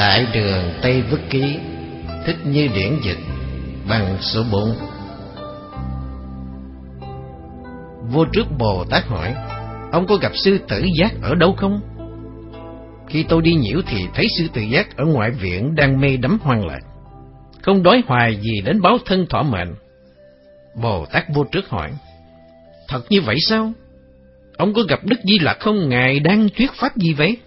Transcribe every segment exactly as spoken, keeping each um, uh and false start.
Đại Đường Tây Vức Ký, Thích Như Điển dịch, bằng số bốn. Vua Trước Bồ Tát hỏi: ông có gặp sư tử giác ở đâu không? Khi tôi đi nhiễu thì thấy sư tử giác ở ngoại viện đang mê đắm hoang lạc, không đói hoài gì đến báo thân thọ mệnh. Bồ Tát Vua Trước hỏi: thật như vậy sao? Ông có gặp Đức Di Lặc không? Ngài đang thuyết pháp gì vậy?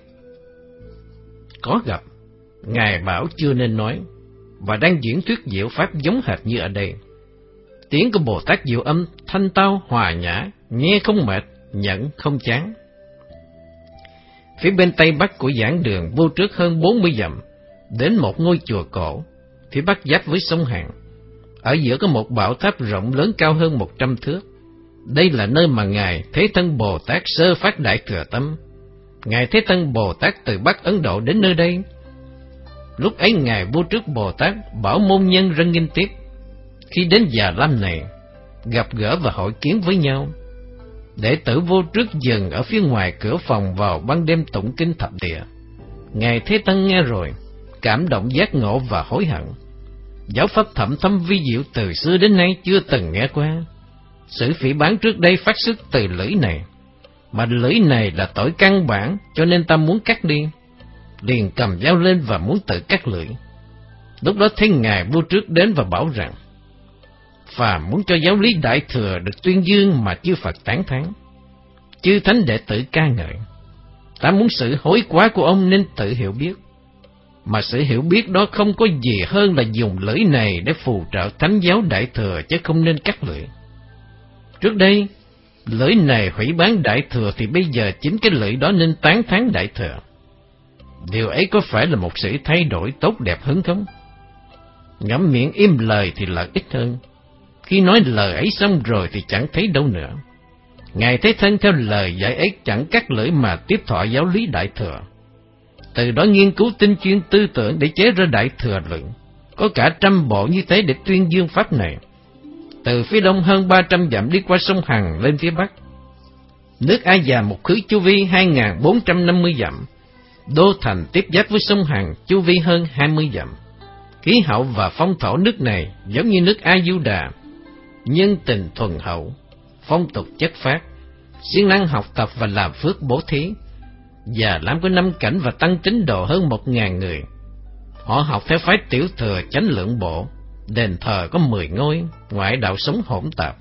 Có gặp. Ngài bảo chưa nên nói, và đang diễn thuyết diệu pháp giống hệt như ở đây. Tiếng của Bồ Tát Diệu Âm thanh tao hòa nhã, nghe không mệt, nhận không chán. Phía bên tây bắc của giảng đường vô trước hơn bốn mươi dặm, đến một ngôi chùa cổ, phía bắc giáp với sông Hàn. Ở giữa có một bảo tháp rộng lớn cao hơn một trăm thước. Đây là nơi mà Ngài Thế Thân Bồ Tát sơ phát Đại Thừa Tâm. Ngài Thế Thân Bồ Tát từ Bắc Ấn Độ đến nơi đây. Lúc ấy Ngài Vô Trước Bồ Tát bảo môn nhân rất nghinh tiếp. Khi đến Già Lam này, gặp gỡ và hội kiến với nhau. Đệ tử Vô Trước dừng ở phía ngoài cửa phòng vào ban đêm tụng kinh thập địa. Ngài Thế Thân nghe rồi, cảm động giác ngộ và hối hận. Giáo pháp thậm thâm vi diệu từ xưa đến nay chưa từng nghe qua. Sự phỉ báng trước đây phát xuất từ lưỡi này, mà lưỡi này là tội căn bản, cho nên ta muốn cắt đi. Liền cầm dao lên và muốn tự cắt lưỡi. Lúc đó thấy Ngài Vua Trước đến và bảo rằng: phàm muốn cho giáo lý Đại Thừa được tuyên dương mà chư Phật tán thán, chư thánh đệ tử ca ngợi, ta muốn sự hối quá của ông nên tự hiểu biết. Mà sự hiểu biết đó không có gì hơn là dùng lưỡi này để phù trợ thánh giáo Đại Thừa, chứ không nên cắt lưỡi. Trước đây, lưỡi này hủy bán Đại Thừa, thì bây giờ chính cái lưỡi đó nên tán thán Đại Thừa. Điều ấy có phải là một sự thay đổi tốt đẹp hơn không? Ngậm miệng im lời thì lợi ích hơn. Khi nói lời ấy xong rồi thì chẳng thấy đâu nữa. Ngài Thế Thân theo lời dạy ấy chẳng cắt lưỡi mà tiếp thọ giáo lý Đại Thừa. Từ đó nghiên cứu tinh chuyên tư tưởng để chế ra Đại Thừa luận. Có cả trăm bộ như thế để tuyên dương pháp này. Từ phía đông hơn ba trăm dặm đi qua sông Hằng lên phía bắc. Nước A Già một khứ chu vi hai nghìn bốn trăm năm mươi dặm. Đô thành tiếp giáp với sông Hằng chu vi hơn hai mươi dặm. Khí hậu và phong thổ nước này giống như nước A Du Đà, nhân tình thuần hậu, phong tục chất phát, siêng năng học tập và làm phước bố thí. Già Lam có năm cảnh và tăng tín đồ hơn một ngàn người. Họ học theo phái Tiểu Thừa Chánh Lượng Bộ. Đền thờ có mười ngôi, ngoại đạo sống hỗn tạp.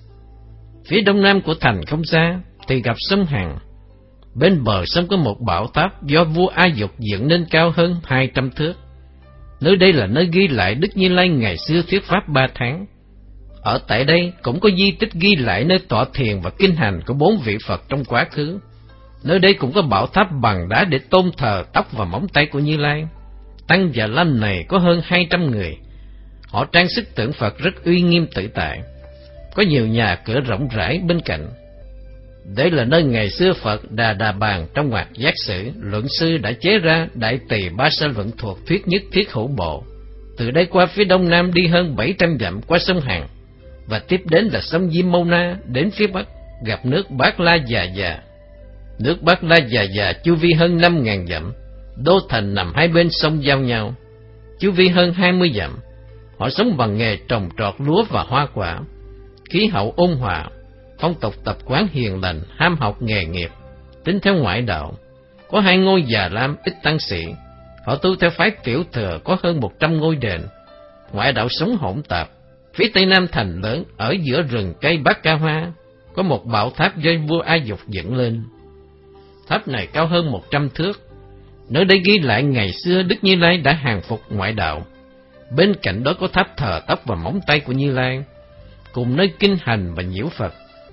Phía đông nam của thành không xa thì gặp sông Hằng. Bên bờ sông có một bảo tháp do vua A Dục dựng nên cao hơn hai trăm thước. Nơi đây là nơi ghi lại Đức Như Lai ngày xưa thuyết pháp ba tháng. Ở tại đây cũng có di tích ghi lại nơi tọa thiền và kinh hành của bốn vị Phật trong quá khứ. Nơi đây cũng có bảo tháp bằng đá để tôn thờ tóc và móng tay của Như Lai. Tăng Già Lam này có hơn hai trăm người. Họ trang sức tượng Phật rất uy nghiêm tự tại. Có nhiều nhà cửa rộng rãi bên cạnh. Đây là nơi ngày xưa Phật Đà Đà Bàn trong Hoạt Giác Sử luận sư đã chế ra Đại Tỳ Ba Sa Luận thuộc thuyết nhất thiết hữu bộ. Từ đây qua phía đông nam đi hơn bảy trăm dặm qua sông Hằng, và tiếp đến là sông Diêm Mâu Na. Đến phía bắc gặp nước Bát La Già Già. Nước Bát La Già Già chu vi hơn năm ngàn dặm. Đô thành nằm hai bên sông giao nhau, chu vi hơn hai mươi dặm. Họ sống bằng nghề trồng trọt lúa và hoa quả. Khí hậu ôn hòa, phong tục tập quán hiền lành, ham học nghề nghiệp, tính theo ngoại đạo. Có hai ngôi Già Lam ít tăng sĩ. Họ tu theo phái Tiểu Thừa có hơn một trăm ngôi đền. Ngoại đạo sống hỗn tạp. Phía tây nam thành lớn, ở giữa rừng cây Bát Ca Hoa, có một bảo tháp do vua A Dục dựng lên. Tháp này cao hơn một trăm thước. Nơi đây ghi lại ngày xưa Đức Như Lai đã hàng phục ngoại đạo. Bên cạnh đó có tháp thờ tóc và móng tay của Như Lai, cùng nơi kinh hành và nhiễu Phật.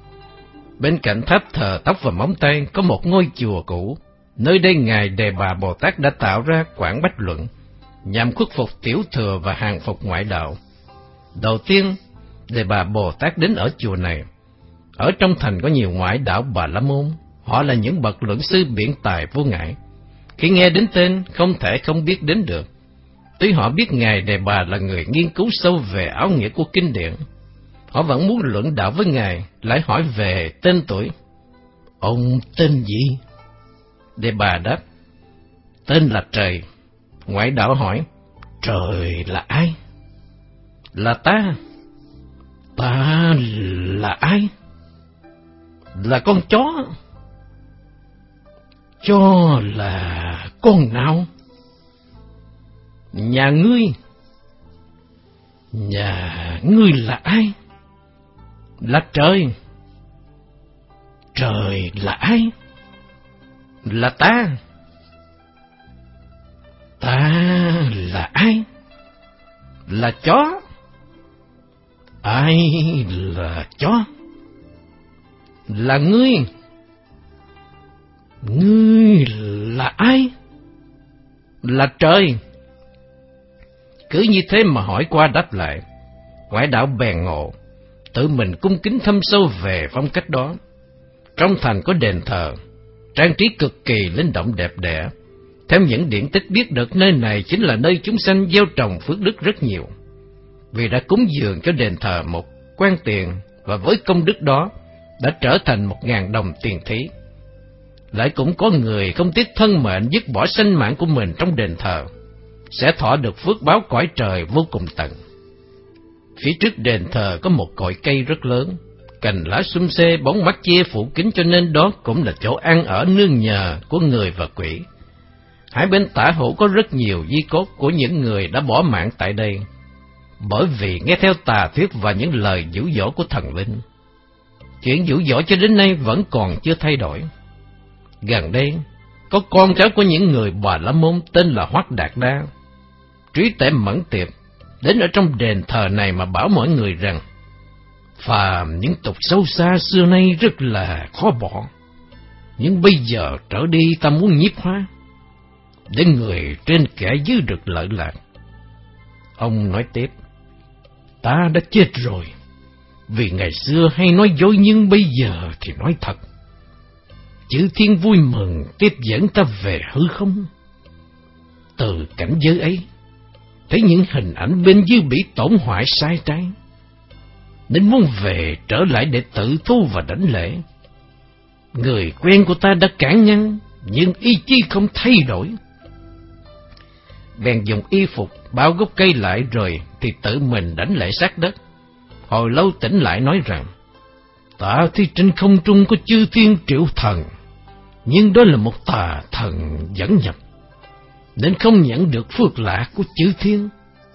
Bên cạnh tháp thờ tóc và móng tay có một ngôi chùa cũ. Nơi đây Ngài Đề Bà Bồ Tát đã tạo ra Quảng Bách Luận, nhằm khuất phục Tiểu Thừa và hàng phục ngoại đạo. Đầu tiên, Đề Bà Bồ Tát đến ở chùa này. Ở trong thành có nhiều ngoại đạo Bà La Môn. Họ là những bậc luận sư biện tài vô ngại. Khi nghe đến tên, không thể không biết đến được. Tuy họ biết Ngài Đề Bà là người nghiên cứu sâu về áo nghĩa của kinh điển, họ vẫn muốn luận đạo với Ngài, lại hỏi về tên tuổi. Ông tên gì? Đề Bà đáp: tên là Trời, Ngoại đạo hỏi, trời là ai? Là ta. Ta là ai? Là con chó. Chó là con nào? Nhà ngươi. Nhà ngươi là ai? Là trời. Trời là ai? Là ta. Ta là ai? Là chó. Ai là chó? Là ngươi. Ngươi là ai? Là trời. Cứ như thế mà hỏi qua đáp lại, ngoại đạo bèn ngộ, tự mình cung kính thâm sâu về phong cách đó. Trong thành có đền thờ, trang trí cực kỳ linh động đẹp đẽ. Theo những điển tích biết được, nơi này chính là nơi chúng sanh gieo trồng phước đức rất nhiều, vì đã cúng dường cho đền thờ một quan tiền, và với công đức đó đã trở thành một ngàn đồng tiền thí. Lại cũng có người không tiếc thân mệnh dứt bỏ sinh mạng của mình trong đền thờ, sẽ thọ được phước báo cõi trời vô cùng tận. Phía trước đền thờ có một cội cây rất lớn, cành lá xum xê, bóng mát che phủ kín, cho nên đó cũng là chỗ ăn ở nương nhờ của người và quỷ. Hai bên tả hữu có rất nhiều di cốt của những người đã bỏ mạng tại đây, bởi vì nghe theo tà thuyết và những lời dụ dỗ của thần linh. Chuyện dụ dỗ cho đến nay vẫn còn chưa thay đổi. Gần đây, có con cháu của những người Bà La Môn tên là Hoắc Đạt Đa, trí tuệ mẫn tiệp, đến ở trong đền thờ này mà bảo mọi người rằng phàm những tục xấu xa xưa nay rất là khó bỏ, nhưng bây giờ trở đi ta muốn nhiếp hóa, để người trên kẻ dưới được lợi lạc. Ông nói tiếp, ta đã chết rồi, vì ngày xưa hay nói dối nhưng bây giờ thì nói thật. Chư thiên vui mừng tiếp dẫn ta về hư không. Từ cảnh giới ấy, thấy những hình ảnh bên dưới bị tổn hoại sai trái, nên muốn về trở lại để tự thu và đảnh lễ. Người quen của ta đã cản ngăn, nhưng ý chí không thay đổi. Bèn dùng y phục bao gốc cây lại, rồi thì tự mình đảnh lễ sát đất. Hồi lâu tỉnh lại nói rằng, ta thì trên không trung có chư thiên triệu thần, nhưng đó là một tà thần dẫn nhập, nên không nhận được phước lạc của chư thiên.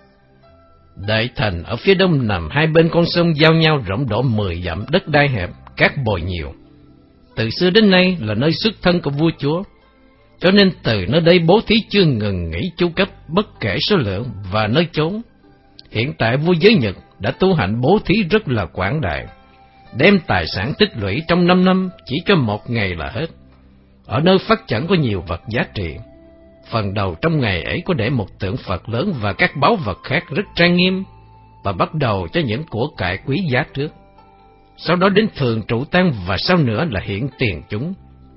Đại thành ở phía đông nằm hai bên con sông giao nhau rộng độ mười dặm, đất đai hẹp, cát bồi nhiều. Từ xưa đến nay là nơi xuất thân của vua chúa, cho nên từ nơi đây bố thí chưa ngừng nghỉ chu cấp bất kể số lượng và nơi chốn. Hiện tại vua Giới Nhật đã tu hạnh bố thí rất là quảng đại, đem tài sản tích lũy trong năm năm chỉ cho một ngày là hết. Ở nơi phát chẳng có nhiều vật giá trị. Phần đầu trong ngày ấy có để một tượng Phật lớn và các báu vật khác rất trang nghiêm, và bắt đầu cho những của cải quý giá trước. Sau đó đến thường trụ tang, và sau nữa là hiện tiền chúng.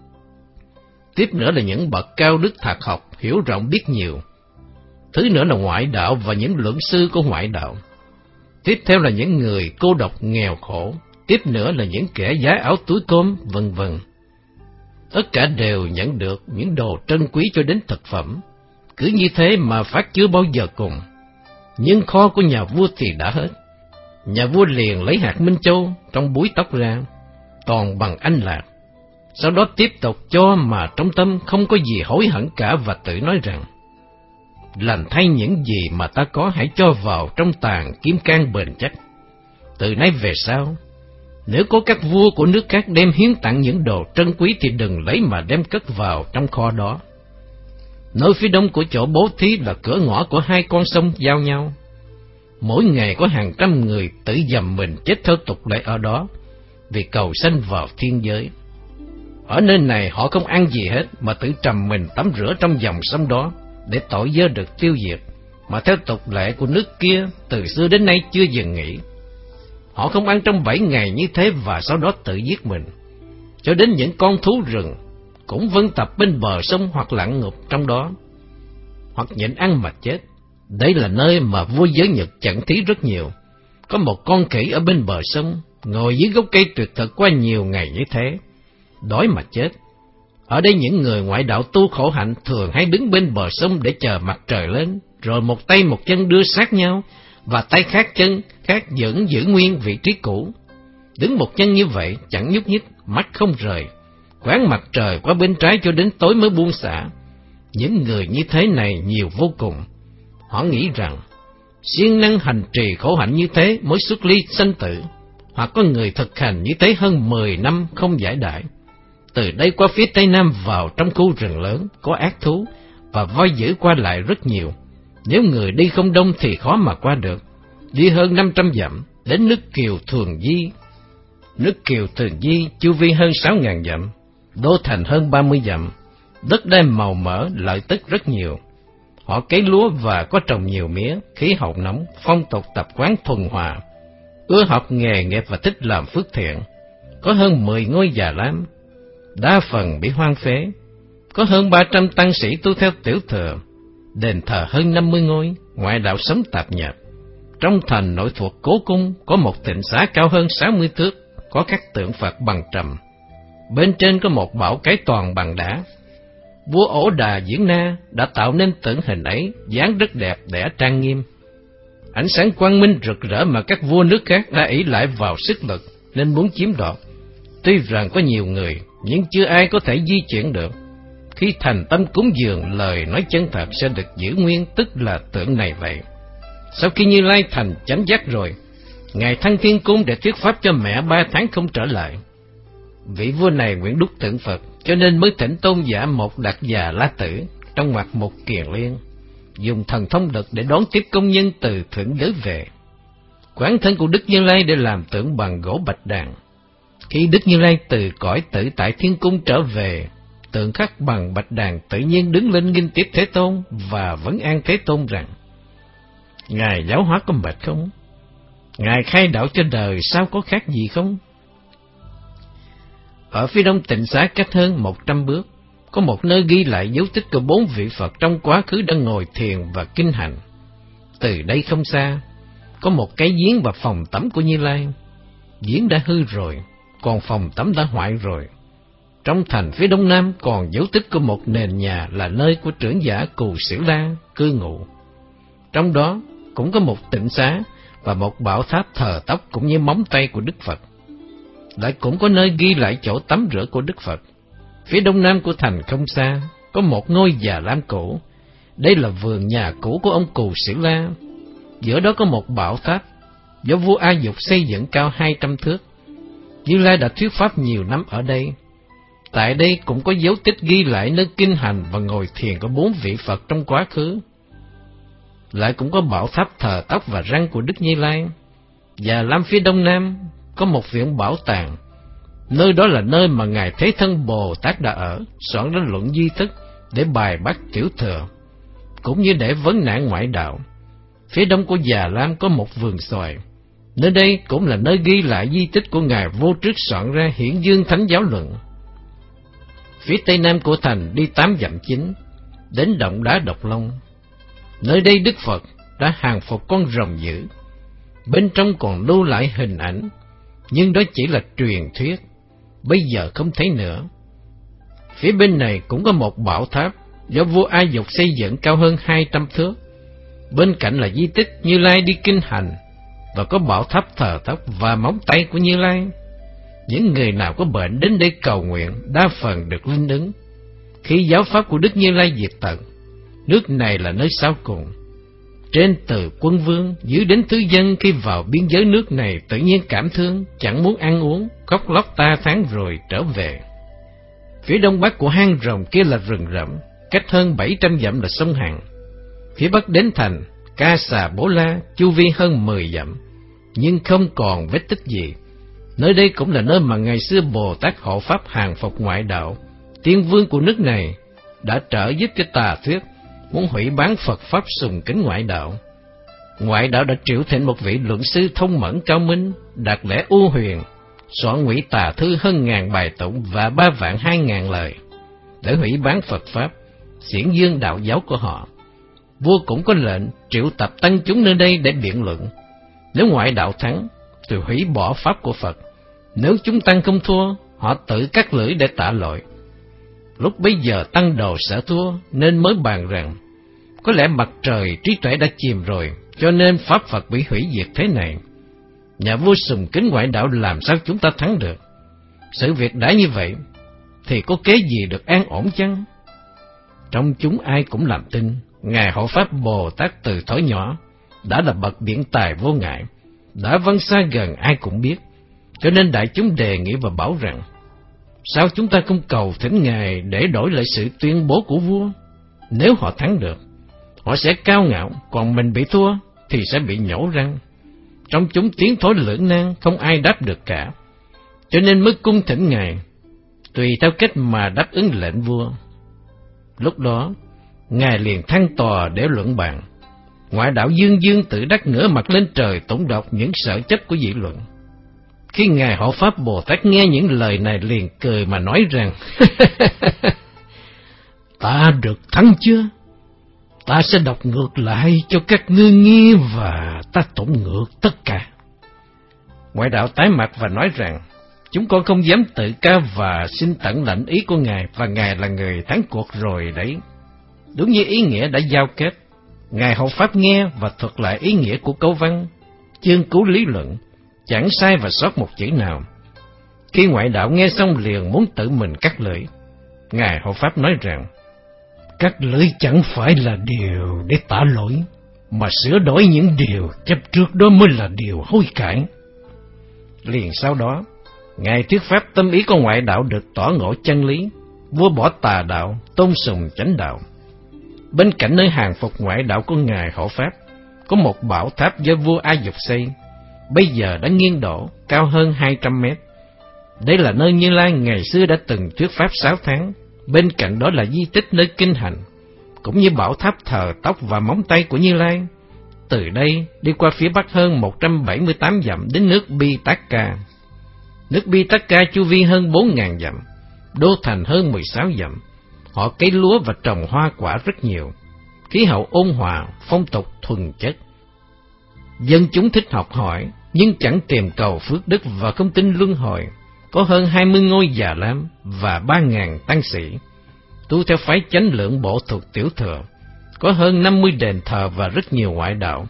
Tiếp nữa là những bậc cao đức thạc học, hiểu rộng biết nhiều. Thứ nữa là ngoại đạo và những luận sư của ngoại đạo. Tiếp theo là những người cô độc nghèo khổ. Tiếp nữa là những kẻ giá áo túi cơm, vân vân. Tất cả đều nhận được những đồ trân quý cho đến thực phẩm. Cứ như thế mà phát chưa bao giờ cùng. Nhưng kho của nhà vua thì đã hết. Nhà vua liền lấy hạt minh châu trong búi tóc ra, toàn bằng anh lạc. Sau đó tiếp tục cho mà trong tâm không có gì hối hận cả, và tự nói rằng, lành thay những gì mà ta có hãy cho vào trong tàn kim cang bền chắc. Từ nay về sau, nếu có các vua của nước khác đem hiến tặng những đồ trân quý thì đừng lấy mà đem cất vào trong kho đó. Nơi phía đông của chỗ bố thí là cửa ngõ của hai con sông giao nhau. Mỗi ngày có hàng trăm người tự dầm mình chết theo tục lệ ở đó, vì cầu sanh vào thiên giới. Ở nơi này họ không ăn gì hết, mà tự trầm mình tắm rửa trong dòng sông đó, để tội dơ được tiêu diệt, mà theo tục lệ của nước kia từ xưa đến nay chưa dừng nghỉ. Họ không ăn trong bảy ngày như thế, và sau đó tự giết mình. Cho đến những con thú rừng cũng vân tập bên bờ sông, hoặc lặn ngụp trong đó, hoặc nhịn ăn mà chết. Đây là nơi mà vua Giới Nhật chặn thí rất nhiều. Có một con khỉ ở bên bờ sông, ngồi dưới gốc cây tuyệt thực qua nhiều ngày như thế, đói mà chết. Ở đây những người ngoại đạo tu khổ hạnh thường hay đứng bên bờ sông để chờ mặt trời lên, rồi một tay một chân đưa sát nhau, và tay khác chân khác vẫn giữ nguyên vị trí cũ. Đứng một chân như vậy, chẳng nhúc nhích, mắt không rời, quán mặt trời qua bên trái cho đến tối mới buông xả. Những người như thế này nhiều vô cùng. Họ nghĩ rằng, siêng năng hành trì khổ hạnh như thế mới xuất ly sanh tử, hoặc có người thực hành như thế hơn mười năm không giải đãi. Từ đây qua phía tây nam vào trong khu rừng lớn, có ác thú, và voi dữ qua lại rất nhiều. Nếu người đi không đông thì khó mà qua được. Đi hơn năm trăm dặm, đến nước Kiều Thường Di. Nước Kiều Thường Di chu vi hơn sáu ngàn dặm, đô thành hơn ba mươi dặm, đất đai màu mỡ, lợi tức rất nhiều. Họ cấy lúa và có trồng nhiều mía, khí hậu nóng, phong tục tập quán thuần hòa, ưa học nghề nghiệp và thích làm phước thiện. Có hơn mười ngôi già lam, đa phần bị hoang phế. Có hơn ba trăm tăng sĩ tu theo tiểu thừa, đền thờ hơn năm mươi ngôi, ngoại đạo sống tạp nhạp. Trong thành nội thuộc cố cung có một tịnh xá cao hơn sáu mươi thước, có các tượng Phật bằng trầm. Bên trên có một bảo cái toàn bằng đá. Vua Ổ Đà Diễn Na đã tạo nên tượng hình ấy, dáng rất đẹp đẽ trang nghiêm. Ánh sáng quang minh rực rỡ mà các vua nước khác đã ỷ lại vào sức lực nên muốn chiếm đoạt. Tuy rằng có nhiều người, nhưng chưa ai có thể di chuyển được. Khi thành tâm cúng dường, lời nói chân thật sẽ được giữ nguyên, tức là tượng này vậy. Sau khi Như Lai thành chánh giác rồi, Ngài thăng thiên cung để thuyết pháp cho mẹ ba tháng không trở lại. Vị vua này nguyện đúc tượng Phật, cho nên mới thỉnh tôn giả một Đạt Già La Tử trong ngoặc một Kiền Liên, dùng thần thông lực để đón tiếp công nhân từ thượng giới về. Quán thân của Đức Như Lai để làm tượng bằng gỗ bạch đàn. Khi Đức Như Lai từ cõi tử tại thiên cung trở về, tượng khắc bằng bạch đàn tự nhiên đứng lên nghinh tiếp Thế Tôn và vấn an Thế Tôn rằng: Ngài giáo hóa có mệt không? Ngài khai đạo cho đời sao có khác gì không? Ở phía đông tịnh xá cách hơn một trăm bước, có một nơi ghi lại dấu tích của bốn vị Phật trong quá khứ đang ngồi thiền và kinh hành. Từ đây không xa, có một cái giếng và phòng tắm của Như Lai. Giếng đã hư rồi, còn phòng tắm đã hoại rồi. Trong thành phía đông nam còn dấu tích của một nền nhà là nơi của trưởng giả Cù Sử La cư ngụ. Trong đó cũng có một tịnh xá và một bảo tháp thờ tóc cũng như móng tay của Đức Phật. Lại cũng có nơi ghi lại chỗ tắm rửa của Đức Phật. Phía đông nam của thành không xa, có một ngôi Già Lam cũ. Đây là vườn nhà cũ của ông Cù Sử La. Giữa đó có một bảo tháp do vua A Dục xây dựng cao hai trăm thước. Như Lai đã thuyết pháp nhiều năm ở đây. Tại đây cũng có dấu tích ghi lại nơi kinh hành và ngồi thiền của bốn vị Phật trong quá khứ. Lại cũng có bảo tháp thờ tóc và răng của Đức Như Lai. Và Lam phía đông nam có một viện bảo tàng. Nơi đó là nơi mà Ngài Thế Thân Bồ Tát đã ở, soạn ra luận duy thức để bài bác tiểu thừa, cũng như để vấn nạn ngoại đạo. Phía đông của Già Lam có một vườn xoài. Nơi đây cũng là nơi ghi lại di tích của Ngài Vô Trước soạn ra Hiển Dương Thánh Giáo Luận. Phía tây nam của thành đi tám dặm chính, đến động đá Độc Long. Nơi đây Đức Phật đã hàng phục con rồng dữ. Bên trong còn lưu lại hình ảnh, nhưng đó chỉ là truyền thuyết, bây giờ không thấy nữa. Phía bên này cũng có một bảo tháp do vua A Dục xây dựng cao hơn hai trăm thước. Bên cạnh là di tích Như Lai đi kinh hành, và có bảo tháp thờ tóc và móng tay của Như Lai. Những người nào có bệnh đến đây cầu nguyện đa phần được linh ứng. Khi giáo pháp của Đức Như Lai diệt tận, nước này là nơi sau cùng. Trên từ quân vương dưới đến thứ dân khi vào biên giới nước này tự nhiên cảm thương, chẳng muốn ăn uống, khóc lóc ta tháng rồi trở về. Phía đông bắc của hang rồng kia là rừng rậm, cách hơn bảy trăm dặm là sông Hằng. Phía bắc đến thành Ca Xà Bố La chu vi hơn mười dặm, nhưng không còn vết tích gì. Nơi đây cũng là nơi mà ngày xưa Bồ Tát hộ pháp hàng phục ngoại đạo, tiên vương của nước này, đã trợ giúp cho tà thuyết, muốn hủy bán Phật pháp sùng kính ngoại đạo. Ngoại đạo đã triệu thịnh một vị luận sư thông mẫn cao minh, đạt lẽ u huyền, soạn ngụy tà thư hơn ngàn bài tụng và ba vạn hai ngàn lời, để hủy bán Phật pháp, xiển dương đạo giáo của họ. Vua cũng có lệnh triệu tập tăng chúng nơi đây để biện luận. Nếu ngoại đạo thắng, thì hủy bỏ pháp của Phật. Nếu chúng tăng không thua, họ tự cắt lưỡi để tạ lỗi. Lúc bấy giờ tăng đồ sợ thua nên mới bàn rằng có lẽ mặt trời trí tuệ đã chìm rồi, cho nên pháp Phật bị hủy diệt thế này. Nhà vua sùng kính ngoại đạo, làm sao chúng ta thắng được? Sự việc đã như vậy thì có kế gì được an ổn chăng? Trong chúng ai cũng làm tin Ngài Hộ Pháp Bồ Tát từ thuở nhỏ đã là bậc biện tài vô ngại, đã vâng xa gần ai cũng biết, cho nên đại chúng đề nghị và bảo rằng sao chúng ta không cầu thỉnh Ngài để đổi lại sự tuyên bố của vua? Nếu họ thắng được, họ sẽ cao ngạo, còn mình bị thua thì sẽ bị nhổ răng. Trong chúng tiến thối lưỡng nan, không ai đáp được cả, cho nên mới cung thỉnh Ngài, tùy theo cách mà đáp ứng lệnh vua. Lúc đó, Ngài liền thăng tòa để luận bàn. Ngoại đạo dương dương tự đắc ngửa mặt lên trời tụng đọc những sở chất của dị luận. Khi Ngài Hộ Pháp Bồ Tát nghe những lời này liền cười mà nói rằng ta được thắng chưa? Ta sẽ đọc ngược lại cho các ngươi nghe và ta tụng ngược tất cả. Ngoại đạo tái mặt và nói rằng chúng con không dám tự ca và xin tận lãnh ý của Ngài, và Ngài là người thắng cuộc rồi đấy. Đúng như ý nghĩa đã giao kết, Ngài Hộ Pháp nghe và thuật lại ý nghĩa của câu văn, chương cứu lý luận, chẳng sai và sót một chữ nào. Khi ngoại đạo nghe xong liền muốn tự mình cắt lưỡi. Ngài Hộ Pháp nói rằng cắt lưỡi chẳng phải là điều để tả lỗi, mà sửa đổi những điều chấp trước đó mới là điều hối cải. Liền sau đó, Ngài thuyết pháp tâm ý của ngoại đạo được tỏ ngộ chân lý, vua bỏ tà đạo, tôn sùng chánh đạo. Bên cạnh nơi hàng phục ngoại đạo của Ngài Hộ Pháp, có một bảo tháp do vua A Dục xây, bây giờ đã nghiêng đổ, cao hơn hai trăm mét. Đây là nơi Như Lai ngày xưa đã từng thuyết pháp sáu tháng. Bên cạnh đó là di tích nơi kinh hành, cũng như bảo tháp thờ tóc và móng tay của Như Lai. Từ đây đi qua phía bắc hơn một trăm bảy mươi tám dặm đến nước Pitaka. Nước Pitaka chu vi hơn bốn nghìn dặm, đô thành hơn mười sáu dặm. Họ cấy lúa và trồng hoa quả rất nhiều. Khí hậu ôn hòa, phong tục thuần chất. Dân chúng thích học hỏi, nhưng chẳng tìm cầu phước đức và không tin luân hồi. Có hơn hai mươi ngôi già lam và ba nghìn tăng sĩ. Tu theo phái chánh lượng bộ thuộc Tiểu Thừa. Có hơn năm mươi đền thờ và rất nhiều ngoại đạo.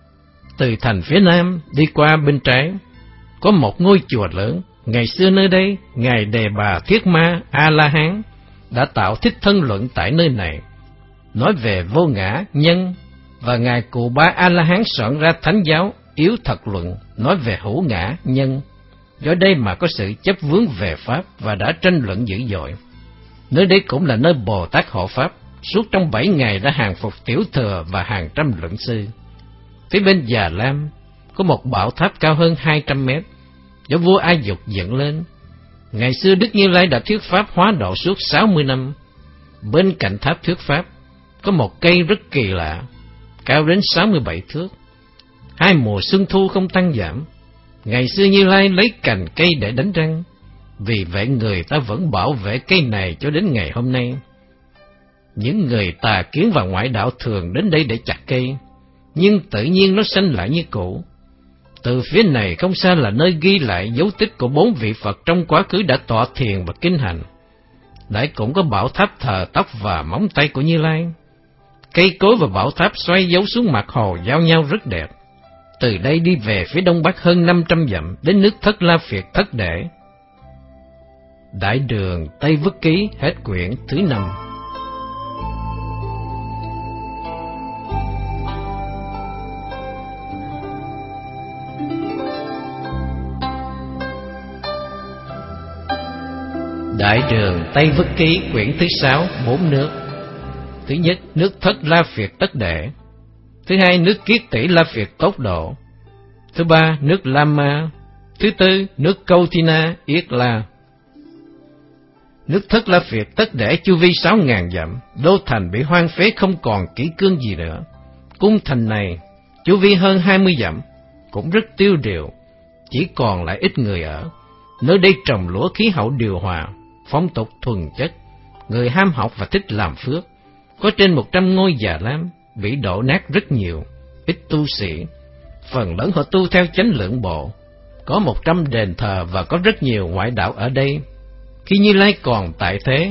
Từ thành phía nam đi qua bên trái, có một ngôi chùa lớn. Ngày xưa nơi đây, Ngài Đề Bà Thiết Ma A-la-hán đã tạo thích thân luận tại nơi này, nói về vô ngã nhân, và Ngài Cù Ba A-la-hán soạn ra thánh giáo Yếu Thật Luận, nói về hữu ngã nhân. Do đây mà có sự chấp vướng về pháp và đã tranh luận dữ dội. Nơi đây cũng là nơi Bồ Tát Hộ Pháp suốt trong bảy ngày đã hàng phục Tiểu Thừa và hàng trăm luận sư. Phía bên Già Lam có một bảo tháp cao hơn hai trăm mét, do vua A Dục dựng lên. Ngày xưa Đức Như Lai đã thuyết pháp hóa độ suốt sáu mươi năm. Bên cạnh tháp thuyết pháp có một cây rất kỳ lạ, cao đến sáu mươi bảy thước. Hai mùa xuân thu không tăng giảm. Ngày xưa Như Lai lấy cành cây để đánh răng, vì vậy người ta vẫn bảo vệ cây này cho đến ngày hôm nay. Những người tà kiến và ngoại đạo thường đến đây để chặt cây, nhưng tự nhiên nó xanh lại như cũ. Từ phía này không xa là nơi ghi lại dấu tích của bốn vị Phật trong quá khứ đã tọa thiền và kinh hành. Lại cũng có bảo tháp thờ tóc và móng tay của Như Lai. Cây cối và bảo tháp xoay dấu xuống mặt hồ giao nhau rất đẹp. Từ đây đi về phía đông bắc hơn năm trăm dặm đến nước Thất La Phiệt Thất Để. Đại đường Tây Vất Ký, hết quyển thứ năm. Đại đường Tây Vất Ký, quyển thứ sáu, bốn nước. Thứ nhất, nước Thất La Phiệt Tất Để. Thứ hai, nước Kiết Tỷ La Phiệt Tốt Độ. Thứ ba, nước Lama. Thứ tư, nước Kautina Yết La. Nước Thất La Phiệt Tất Để chu vi sáu ngàn dặm, đô thành bị hoang phế không còn kỷ cương gì nữa. Cung thành này chu vi hơn hai mươi dặm, cũng rất tiêu điều, chỉ còn lại ít người ở. Nơi đây trồng lúa, khí hậu điều hòa, phong tục thuần chất, người ham học và thích làm phước. Có trên một trăm ngôi già lam, bị đổ nát rất nhiều, ít tu sĩ. Phần lớn họ tu theo chánh lượng bộ. Có một trăm đền thờ và có rất nhiều ngoại đạo ở đây. Khi Như Lai còn tại thế,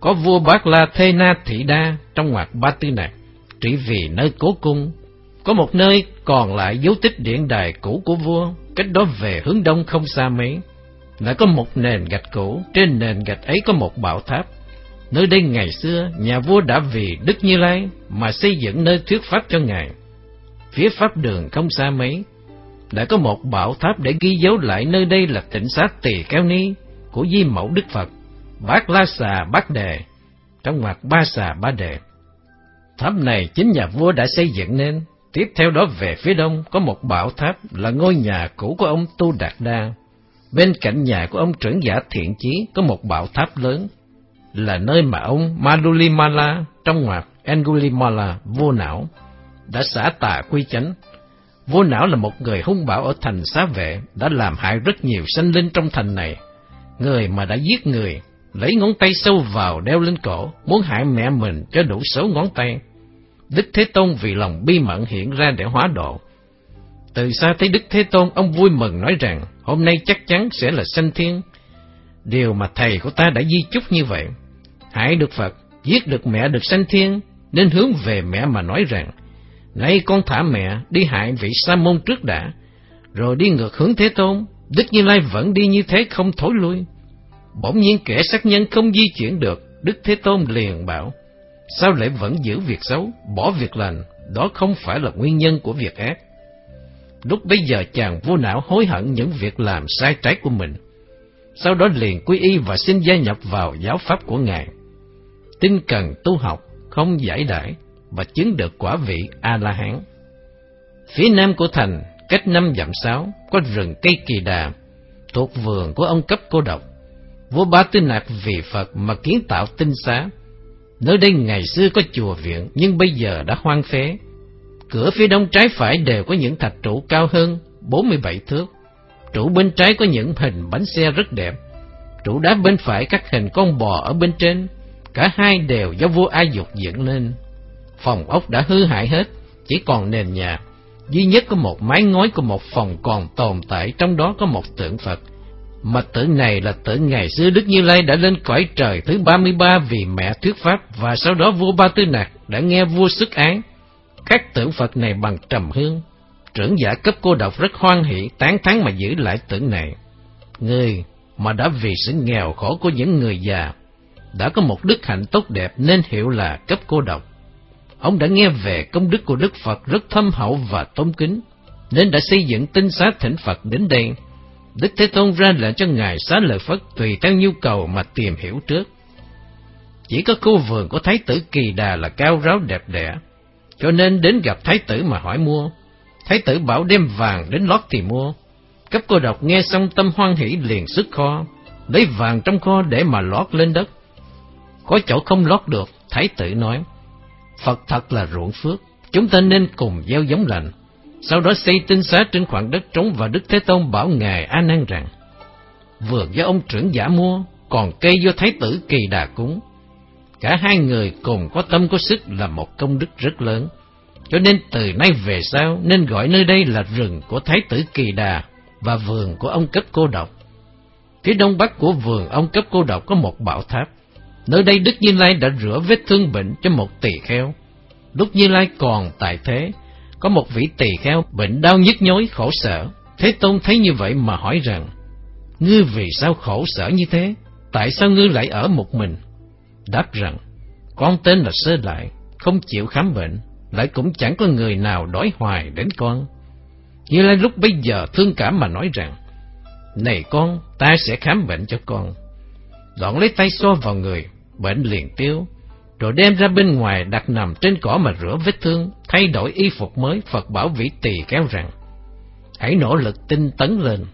có vua Bát La Thê Na Thị Đa trong ngoặc Ba Tư Nạc, trị vì nơi cố cung. Có một nơi còn lại dấu tích điện đài cũ của vua, cách đó về hướng đông không xa mấy. Lại có một nền gạch cũ, trên nền gạch ấy có một bảo tháp. Nơi đây ngày xưa nhà vua đã vì Đức Như Lai mà xây dựng nơi thuyết pháp cho ngài. Phía pháp đường không xa mấy, đã có một bảo tháp để ghi dấu lại nơi đây là tịnh xá Tỳ Kheo Ni của Di Mẫu Đức Phật, Bát La Xà Bát Đề, trong ngoặc Ba Xà Ba Đề. Tháp này chính nhà vua đã xây dựng nên. Tiếp theo đó về phía đông có một bảo tháp là ngôi nhà cũ của ông Tu Đạt Đa. Bên cạnh nhà của ông trưởng giả Thiện Chí có một bảo tháp lớn, là nơi mà ông Madulimala trong ngoặc Angulimala, vua não, đã xả tà quy chánh. Vua não là một người hung bạo ở thành Xá Vệ, đã làm hại rất nhiều sanh linh trong thành này. Người mà đã giết người, lấy ngón tay sâu vào đeo lên cổ, muốn hại mẹ mình cho đủ số ngón tay. Đức Thế Tôn vì lòng bi mẫn hiện ra để hóa độ. Từ xa thấy Đức Thế Tôn, ông vui mừng nói rằng hôm nay chắc chắn sẽ là sanh thiên. Điều mà thầy của ta đã di chúc như vậy, hại được Phật, giết được mẹ được sanh thiên, nên hướng về mẹ mà nói rằng, nay con thả mẹ đi hại vị Sa môn trước đã, rồi đi ngược hướng Thế Tôn. Đức Như Lai vẫn đi như thế không thối lui. Bỗng nhiên kẻ sát nhân không di chuyển được. Đức Thế Tôn liền bảo, sao lại vẫn giữ việc xấu, bỏ việc lành, đó không phải là nguyên nhân của việc ác. Lúc bấy giờ chàng vua não hối hận những việc làm sai trái của mình, sau đó liền quy y và xin gia nhập vào giáo pháp của ngài. Tinh cần tu học, không giải đãi và chứng được quả vị A-la-hán. Phía nam của thành, cách năm dặm sáu, có rừng cây kỳ đà, thuộc vườn của ông Cấp Cô Độc. Vua Ba Tư Nạc vì Phật mà kiến tạo tinh xá. Nơi đây ngày xưa có chùa viện, nhưng bây giờ đã hoang phế. Cửa phía đông trái phải đều có những thạch trụ cao hơn bốn mươi bảy thước. Trụ bên trái có những hình bánh xe rất đẹp. Trụ đá bên phải các hình con bò ở bên trên. Cả hai đều do vua A Dục dựng lên. Phòng ốc đã hư hại hết, chỉ còn nền nhà. Duy nhất có một mái ngói của một phòng còn tồn tại, trong đó có một tượng Phật. Mà tượng này là tượng ngày xưa Đức Như Lai đã lên cõi trời thứ ba mươi ba vì mẹ thuyết pháp, và sau đó vua Ba Tư Nạc đã nghe vua xuất án các tượng Phật này bằng trầm hương. Trưởng giả Cấp Cô Độc rất hoan hỷ, tán thán mà giữ lại tượng này. Người mà đã vì sự nghèo khổ của những người già, đã có một đức hạnh tốt đẹp nên hiệu là Cấp Cô Độc. Ông đã nghe về công đức của Đức Phật rất thâm hậu và tôn kính, nên đã xây dựng tinh xá thỉnh Phật đến đây. Đức Thế Tôn ra lệnh cho ngài xá lợi Phất tùy theo nhu cầu mà tìm hiểu trước. Chỉ có khu vườn của Thái tử Kỳ Đà là cao ráo đẹp đẽ, cho nên đến gặp Thái tử mà hỏi mua. Thái tử bảo đem vàng đến lót thì mua. Cấp Cô Độc nghe xong tâm hoan hỷ liền xuất kho, lấy vàng trong kho để mà lót lên đất. Có chỗ không lót được, Thái tử nói, Phật thật là ruộng phước, chúng ta nên cùng gieo giống lành. Sau đó xây tinh xá trên khoảng đất trống, và Đức Thế Tôn bảo ngài A Nan rằng, vườn do ông trưởng giả mua, còn cây do Thái tử Kỳ Đà cúng. Cả hai người cùng có tâm có sức là một công đức rất lớn, cho nên từ nay về sau nên gọi nơi đây là rừng của Thái tử Kỳ Đà và vườn của ông Cấp Cô Độc. Phía đông bắc của vườn ông Cấp Cô Độc có một bảo tháp. Nơi đây Đức Như Lai đã rửa vết thương bệnh cho một tỳ kheo. Lúc Như Lai còn tại thế, có một vị tỳ kheo bệnh đau nhức nhối khổ sở. Thế Tôn thấy như vậy mà hỏi rằng, ngươi vì sao khổ sở như thế? Tại sao ngươi lại ở một mình? Đáp rằng, con tên là Sơ Lại, không chịu khám bệnh, lại cũng chẳng có người nào đói hoài đến con. Như Lai lúc bấy giờ thương cảm mà nói rằng, này con, ta sẽ khám bệnh cho con. Đoạn lấy tay xoa vào người, bệnh liền tiêu, rồi đem ra bên ngoài đặt nằm trên cỏ mà rửa vết thương, thay đổi y phục mới. Phật bảo vị tỳ kheo rằng, hãy nỗ lực tinh tấn lên.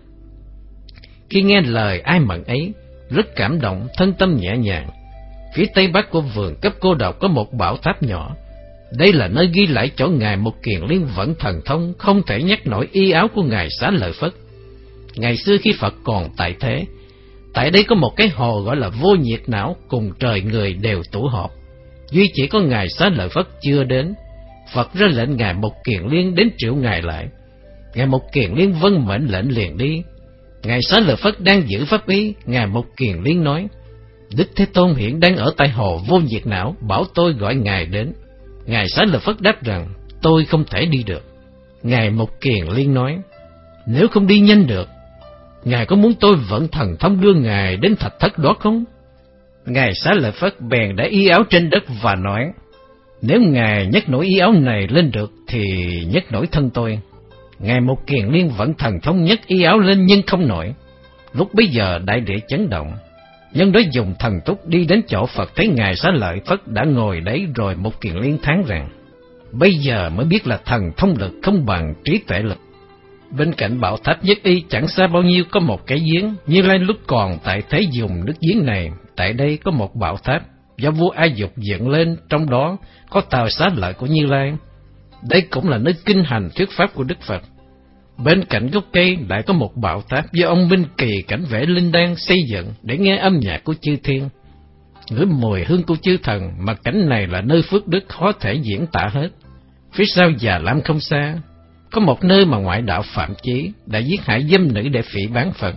Khi nghe lời ai mận ấy, rất cảm động, thân tâm nhẹ nhàng. Phía tây bắc của vườn Cấp Cô Độc có một bảo tháp nhỏ. Đây là nơi ghi lại chỗ ngài Một Kiền Liên vận thần thông, không thể nhắc nổi y áo của ngài Xá Lợi Phất. Ngày xưa khi Phật còn tại thế, tại đây có một cái hồ gọi là Vô Nhiệt Não, cùng trời người đều tụ họp. Duy chỉ có ngài Xá Lợi Phất chưa đến. Phật ra lệnh ngài Một Kiền Liên đến triệu ngài lại. Ngài Một Kiền Liên vâng mệnh lệnh liền đi. Ngài Xá Lợi Phất đang giữ pháp ý, ngài Một Kiền Liên nói, Đức Thế Tôn hiện đang ở tại hồ Vô Nhiệt Não, bảo tôi gọi Ngài đến. Ngài Xá Lợi Phất đáp rằng, tôi không thể đi được. Ngài Mục Kiền Liên nói, nếu không đi nhanh được, Ngài có muốn tôi vận thần thông đưa Ngài đến thạch thất đó không? Ngài Xá Lợi Phất bèn để y áo trên đất và nói, nếu Ngài nhấc nổi y áo này lên được thì nhấc nổi thân tôi. Ngài Mục Kiền Liên vận thần thông nhấc y áo lên nhưng không nổi. Lúc bấy giờ đại địa chấn động. Nhân đó dùng thần túc đi đến chỗ Phật, thấy Ngài Xá Lợi Phất đã ngồi đấy, rồi Mục Kiền Liên thán rằng, bây giờ mới biết là thần thông lực không bằng trí tuệ lực. Bên cạnh bảo tháp nhất y chẳng xa bao nhiêu có một cái giếng. Như Lai lúc còn tại thế dùng nước giếng này. Tại đây có một bảo tháp do vua A Dục dựng lên, trong đó có tàu xá lợi của Như Lai. Đây cũng là nơi kinh hành thuyết pháp của Đức Phật. Bên cạnh gốc cây lại có một bảo tháp do ông Minh Kỳ cảnh vẽ linh đan xây dựng để nghe âm nhạc của chư thiên, ngửi mùi hương của chư thần, mà cảnh này là nơi phước đức khó thể diễn tả hết. Phía sau Già Lam không xa, có một nơi mà ngoại đạo Phạm Chí đã giết hại dâm nữ để phỉ báng Phật.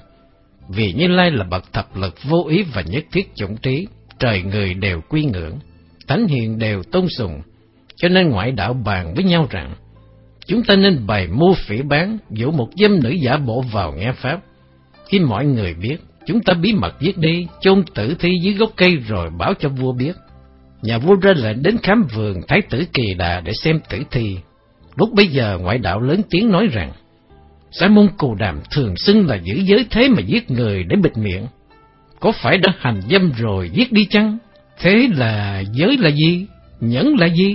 Vì Như Lai là bậc thập lực vô ý và nhất thiết chủng trí, trời người đều quy ngưỡng, thánh hiền đều tôn sùng, cho nên ngoại đạo bàn với nhau rằng, chúng ta nên bày mưu phỉ báng, dụ một dâm nữ giả bộ vào nghe pháp. Khi mọi người biết, chúng ta bí mật giết đi, chôn tử thi dưới gốc cây rồi báo cho vua biết. Nhà vua ra lệnh đến khám vườn Thái tử Kỳ Đà để xem tử thi. Lúc bấy giờ ngoại đạo lớn tiếng nói rằng, Sa môn Cù Đàm thường xưng là giữ giới thế mà giết người để bịt miệng, có phải đã hành dâm rồi giết đi chăng? Thế là giới là gì? Nhẫn là gì?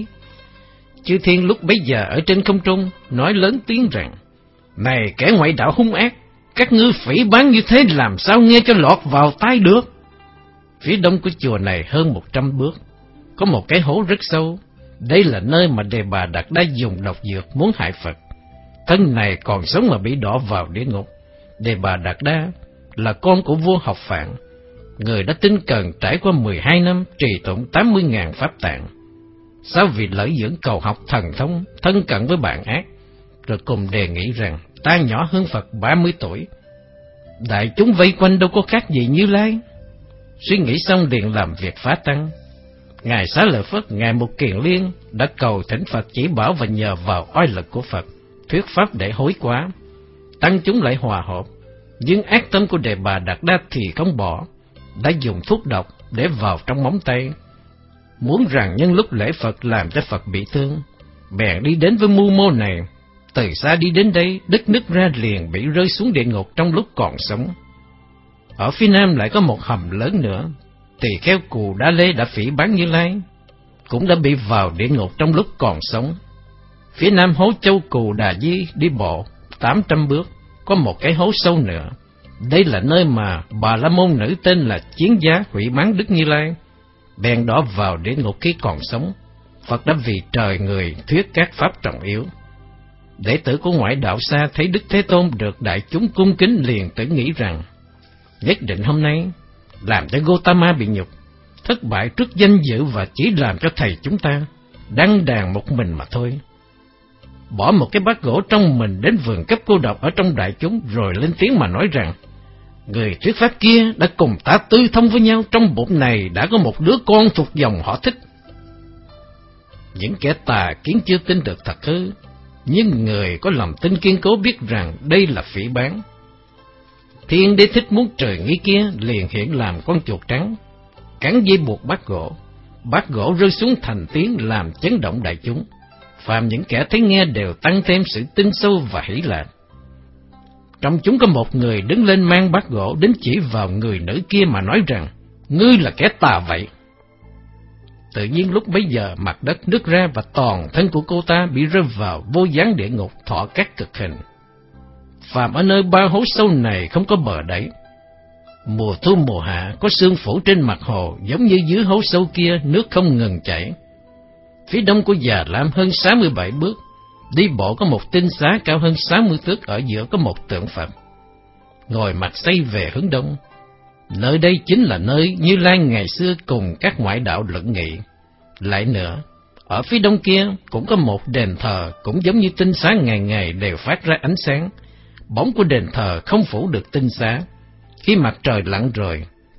Chư thiên lúc bấy giờ ở trên không trung nói lớn tiếng rằng, này kẻ ngoại đạo hung ác, các ngươi phỉ báng như thế làm sao nghe cho lọt vào tai được? Phía đông của chùa này hơn một trăm bước, có một cái hố rất sâu. Đây là nơi mà Đề Bà Đạt Đa dùng độc dược muốn hại Phật. Thân này còn sống mà bị đọa vào địa ngục. Đề Bà Đạt Đa là con của vua Học Phạn, người đã tinh cần trải qua mười hai năm trì tụng tám mươi ngàn pháp tạng. Sau vì lợi dưỡng cầu học thần thông, thân cận với bạn ác, rồi cùng đề nghị rằng ta nhỏ hơn Phật ba mươi tuổi. Đại chúng vây quanh đâu có khác gì Như Lai. Suy nghĩ xong liền làm việc phá tăng. Ngài Xá Lợi Phất, Ngài Mục Kiền Liên đã cầu thỉnh Phật chỉ bảo và nhờ vào oai lực của Phật thuyết pháp để hối quá. Tăng chúng lại hòa hợp, nhưng ác tâm của Đề Bà Đạt Đa thì không bỏ, đã dùng thuốc độc để vào trong móng tay, muốn rằng nhân lúc lễ Phật làm cho Phật bị thương. Bèn đi đến với mưu mô này, từ xa đi đến đây, đứt nứt ra liền bị rơi xuống địa ngục trong lúc còn sống. Ở phía nam lại có một hầm lớn nữa. Tỳ kheo Cù Đa Lê đã phỉ báng Như Lai, cũng đã bị vào địa ngục trong lúc còn sống. Phía nam hố châu Cù Đà Di đi bộ tám trăm bước, có một cái hố sâu nữa. Đây là nơi mà Bà La Môn nữ tên là Chiến Giá hủy báng Đức Như Lai, bèn đỏ vào địa ngục khi còn sống. Phật đã vì trời người thuyết các pháp trọng yếu. Đệ tử của ngoại đạo xa thấy Đức Thế Tôn được đại chúng cung kính, liền tự nghĩ rằng, nhất định hôm nay làm cho Gotama bị nhục, thất bại trước danh dự và chỉ làm cho thầy chúng ta đăng đàn một mình mà thôi. Bỏ một cái bát gỗ trong mình đến vườn cấp cô độc ở trong đại chúng, rồi lên tiếng mà nói rằng, người thuyết pháp kia đã cùng ta tư thông với nhau, trong bụng này đã có một đứa con thuộc dòng họ Thích. Những kẻ tà kiến chưa tin được thật hư, nhưng người có lòng tin kiên cố biết rằng đây là phỉ báng. Thiên Đế Thích muốn trời nghĩ kia liền hiện làm con chuột trắng, cắn dây buộc bát gỗ. Bát gỗ rơi xuống thành tiếng làm chấn động đại chúng. Phàm những kẻ thấy nghe đều tăng thêm sự tin sâu và hỷ lạc. Trong chúng có một người đứng lên mang bát gỗ đến chỉ vào người nữ kia mà nói rằng, ngươi là kẻ tà vậy. Tự nhiên lúc bấy giờ mặt đất nứt ra và toàn thân của cô ta bị rơi vào vô gián địa ngục thọ các cực hình. Phàm ở nơi ba hố sâu này không có bờ đáy. Mùa thu mùa hạ có sương phủ trên mặt hồ, giống như dưới hố sâu kia nước không ngừng chảy. Phía đông của Già Lam hơn sáu mươi bảy bước, đi bộ có một tinh xá cao hơn sáu mươi thước, ở giữa có một tượng Phật, ngồi mặt xây về hướng đông. Nơi đây chính là nơi Như Lai ngày xưa cùng các ngoại đạo luận nghị. Lại nữa, ở phía đông kia cũng có một đền thờ, cũng giống như tinh xá ngày ngày đều phát ra ánh sáng. Bóng của đền thờ không phủ được tinh xá. Khi mặt trời lặn rồi,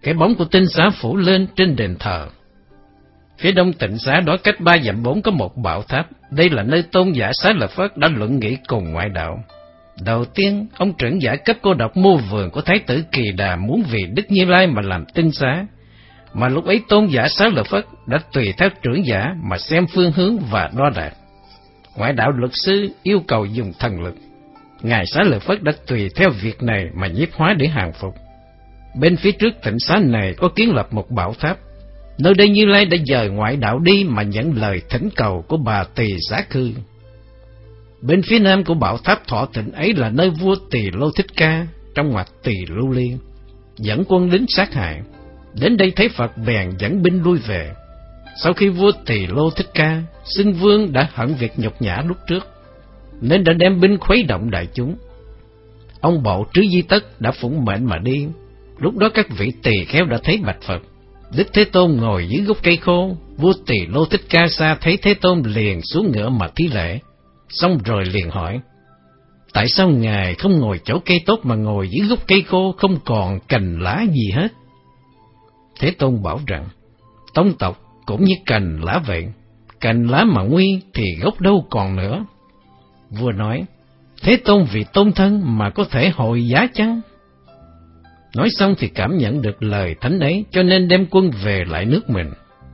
cái bóng của tinh xá phủ lên trên đền thờ. Phía đông tịnh xá đó cách ba dặm bốn có một bảo tháp. Đây là nơi tôn giả Xá Lợi Phất đã luận nghị cùng ngoại đạo. Đầu tiên, ông trưởng giả cấp cô độc mua vườn của Thái tử Kỳ Đà muốn vì Đức Như Lai mà làm tinh xá, mà lúc ấy tôn giả Xá Lợi Phất đã tùy theo trưởng giả mà xem phương hướng và đo đạc. Ngoại đạo luật sư yêu cầu dùng thần lực, ngài Xá Lợi Phất đã tùy theo việc này mà nhiếp hóa để hàng phục. Bên phía trước tịnh xá này có kiến lập một bảo tháp. Nơi đây Như Lai đã dời ngoại đạo đi mà nhận lời thỉnh cầu của bà Tỳ Xá Khư. Bên phía nam của bảo tháp Thọ Tịnh ấy là nơi vua Tỳ Lô Thích Ca trong ngoặc Tỳ Lưu Liên dẫn quân lính sát hại. Đến đây thấy Phật bèn dẫn binh lui về. Sau khi vua Tỳ Lô Thích Ca xưng vương đã hận việc nhục nhã lúc trước, nên đã đem binh khuấy động đại chúng. Ông bộ Trứ Di Tất đã phụng mệnh mà đi. Lúc đó các vị tỳ kheo đã thấy bạch Phật. Đức Thế Tôn ngồi dưới gốc cây khô. Vua Tỳ Lô Thích Ca xa thấy Thế Tôn liền xuống ngựa mà thí lễ. Xong rồi liền hỏi: tại sao ngài không ngồi chỗ cây tốt mà ngồi dưới gốc cây khô không còn cành lá gì hết? Thế Tôn bảo rằng: tông tộc cũng như cành lá vậy, cành lá mà nguy thì gốc đâu còn nữa. Vua nói: Thế Tôn vì tôn thân mà có thể hồi giá chăng? Nói xong thì cảm nhận được lời thánh ấy, cho nên đem quân về lại nước mình.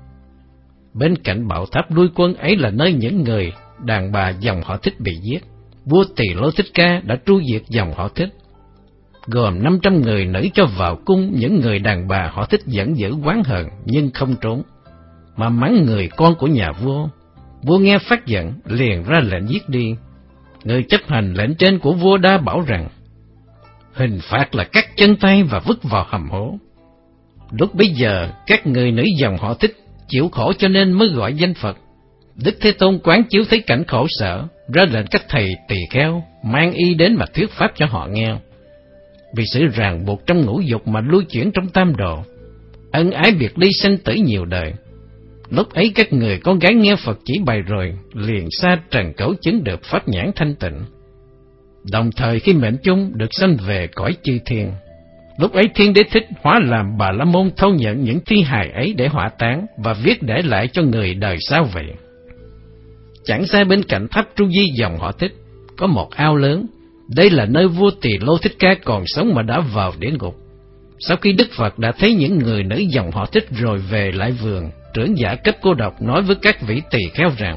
Bên cạnh bảo tháp nuôi quân ấy là nơi những người đàn bà dòng họ Thích bị giết. Vua Tỳ Lô Thích Ca đã tru diệt dòng họ Thích, gồm năm trăm người nữ cho vào cung. Những người đàn bà họ Thích giận dữ oán hờn nhưng không trốn, mà mắng người con của nhà vua. Vua nghe phát giận, liền ra lệnh giết đi. Người chấp hành lệnh trên của vua đã bảo rằng hình phạt là cắt chân tay và vứt vào hầm hố. Lúc bấy giờ các người nữ dòng họ Thích chịu khổ cho nên mới gọi danh Phật. Đức Thế Tôn quán chiếu thấy cảnh khổ sở, ra lệnh các thầy tỳ kheo mang y đến mà thuyết pháp cho họ nghe. Vì sự ràng buộc trong ngũ dục mà lưu chuyển trong tam đồ, ân ái biệt ly sanh tử nhiều đời. Lúc ấy các người con gái nghe Phật chỉ bày rồi, liền xa trần cẩu chứng được pháp nhãn thanh tịnh. Đồng thời khi mệnh chung được sanh về cõi chư thiên, lúc ấy Thiên Đế Thích hóa làm Bà La Môn thâu nhận những thi hài ấy để hỏa táng và viết để lại cho người đời sau vậy. Chẳng xa bên cạnh tháp Tru Di dòng họ Thích có một ao lớn. Đây là nơi vua Tỳ Lô Thích Ca còn sống mà đã vào địa ngục. Sau khi Đức Phật đã thấy những người nữ dòng họ Thích rồi về lại vườn, trưởng giả cấp cô độc nói với các vị tỳ kheo rằng: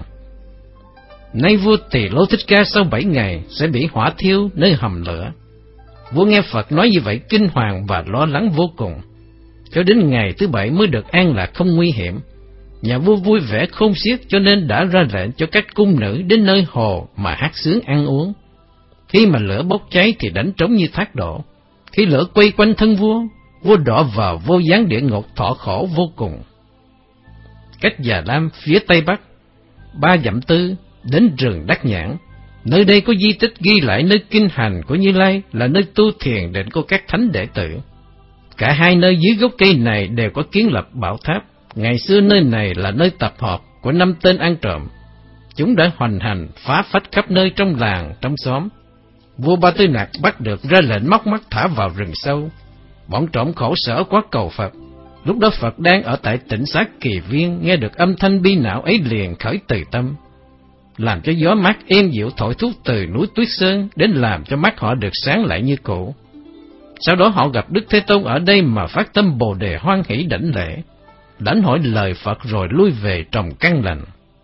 nay vua Tỳ Lô Thích Ca sau bảy ngày sẽ bị hỏa thiêu nơi hầm lửa. Vua nghe Phật nói như vậy kinh hoàng và lo lắng vô cùng. Cho đến ngày thứ bảy mới được an lạc không nguy hiểm. Nhà vua vui vẻ khôn xiết, cho nên đã ra lệnh cho các cung nữ đến nơi hồ mà hát sướng ăn uống. Khi mà lửa bốc cháy thì đánh trống như thác đổ. Khi lửa quay quanh thân vua, vua đọa vào vô gián địa ngục thọ khổ vô cùng. Cách Già Lam phía tây bắc ba dặm tư đến rừng Đắc Nhãn. Nơi đây có di tích ghi lại nơi kinh hành của Như Lai, là nơi tu thiền định của các thánh đệ tử. Cả hai nơi dưới gốc cây này đều có kiến lập bảo tháp. Ngày xưa nơi này là nơi tập hợp của năm tên ăn trộm. Chúng đã hoành hành phá phách khắp nơi trong làng trong xóm. Vua Ba Tư Nặc bắt được ra lệnh móc mắt thả vào rừng sâu. Bọn trộm khổ sở quá cầu Phật. Lúc đó Phật đang ở tại tỉnh xá Kỳ Viên, nghe được âm thanh bi não ấy liền khởi từ tâm, làm cho gió mát êm dịu thổi thúc từ núi Tuyết Sơn đến làm cho mắt họ được sáng lại như cũ. Sau đó họ gặp Đức Thế Tôn ở đây mà phát tâm Bồ Đề hoan hỷ đảnh lễ, đảnh hỏi lời Phật rồi lui về trồng căn lành.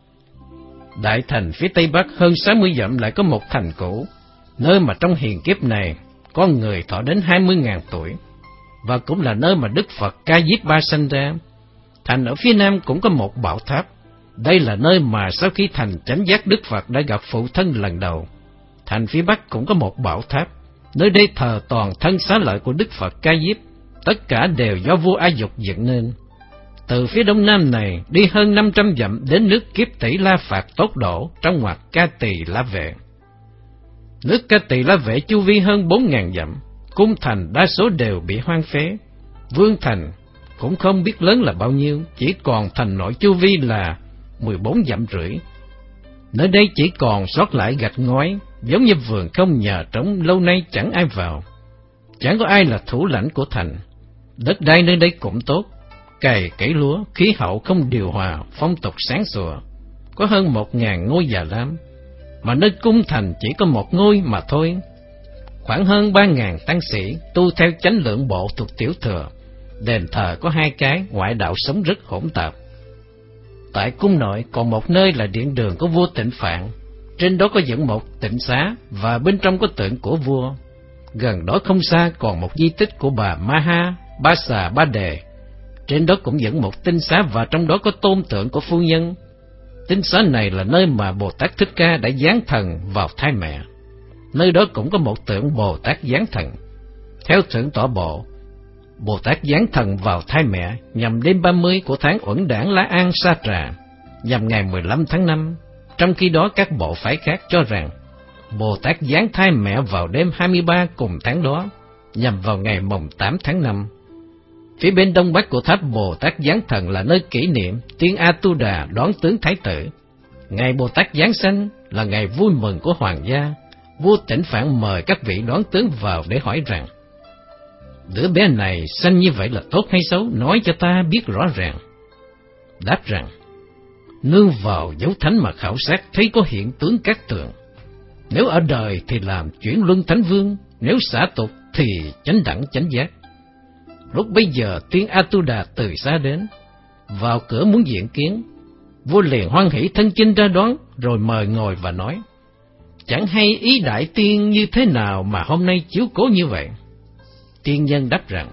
Đại thành phía tây bắc hơn sáu mươi dặm lại có một thành cũ, nơi mà trong hiền kiếp này con người thọ đến hai mươi ngàn tuổi, và cũng là nơi mà Đức Phật Ca Diếp Ba sanh ra. Thành ở phía nam cũng có một bảo tháp. Đây là nơi mà sau khi thành chánh giác Đức Phật đã gặp phụ thân lần đầu. Thành phía bắc cũng có một bảo tháp. Nơi đây thờ toàn thân xá lợi của Đức Phật Ca Diếp. Tất cả đều do vua A Dục dựng nên. Từ phía đông nam này đi hơn năm trăm dặm đến nước Kiếp Tỷ La Phạt Tốt Đổ trong ngoặc Ca Tỳ La Vệ. Nước Ca Tỳ La Vệ chu vi hơn bốn ngàn dặm. Cung thành đa số đều bị hoang phế. Vương thành cũng không biết lớn là bao nhiêu, chỉ còn thành nội chu vi là mười bốn dặm rưỡi. Nơi đây chỉ còn sót lại gạch ngói, giống như vườn không nhà trống lâu nay chẳng ai vào. Chẳng có ai là thủ lãnh của thành. Đất đai nơi đây cũng tốt, cày cấy lúa, khí hậu không điều hòa, phong tục sáng sủa. Có hơn một ngàn ngôi Già Lam, mà nơi cung thành chỉ có một ngôi mà thôi. Khoảng hơn ba ngàn tăng sĩ tu theo chánh lượng bộ thuộc tiểu thừa. Đền thờ có hai cái, ngoại đạo sống rất hỗn tạp. Tại cung nội còn một nơi là điện đường của vua Tịnh Phạn. Trên đó có dựng một tịnh xá và bên trong có tượng của vua. Gần đó không xa còn một di tích của bà Maha Ba Xà Ba Đề. Trên đó cũng dựng một tinh xá và trong đó có tôn tượng của phu nhân. Tinh xá này là nơi mà Bồ Tát Thích Ca đã giáng thần vào thai mẹ. Nơi đó cũng có một tượng Bồ Tát giáng thần. Theo thượng tọa bộ, Bồ Tát giáng thần vào thai mẹ nhằm đêm ba mươi của tháng Uẩn Đản Lá An Sa Trà, nhằm ngày mười lăm tháng năm. Trong khi đó các bộ phái khác cho rằng Bồ Tát giáng thai mẹ vào đêm hai mươi ba cùng tháng đó, nhằm vào ngày mồng tám tháng năm. Phía bên đông bắc của tháp Bồ Tát giáng thần là nơi kỷ niệm tiên A Tu Đà đón tướng Thái tử. Ngày Bồ Tát giáng sanh là ngày vui mừng của hoàng gia. Vua Tịnh Phạn mời các vị đón tướng vào để hỏi rằng: đứa bé này sanh như vậy là tốt hay xấu, nói cho ta biết rõ ràng. Đáp rằng: nương vào dấu thánh mà khảo sát thấy có hiện tướng các tượng. Nếu ở đời thì làm chuyển luân thánh vương, nếu xả tục thì chánh đẳng chánh giác. Lúc bấy giờ tiên A Tu Đà từ xa đến, vào cửa muốn diện kiến. Vua liền hoan hỷ thân chinh ra đón, rồi mời ngồi và nói: chẳng hay ý đại tiên như thế nào mà hôm nay chiếu cố như vậy. Tiên nhân đáp rằng: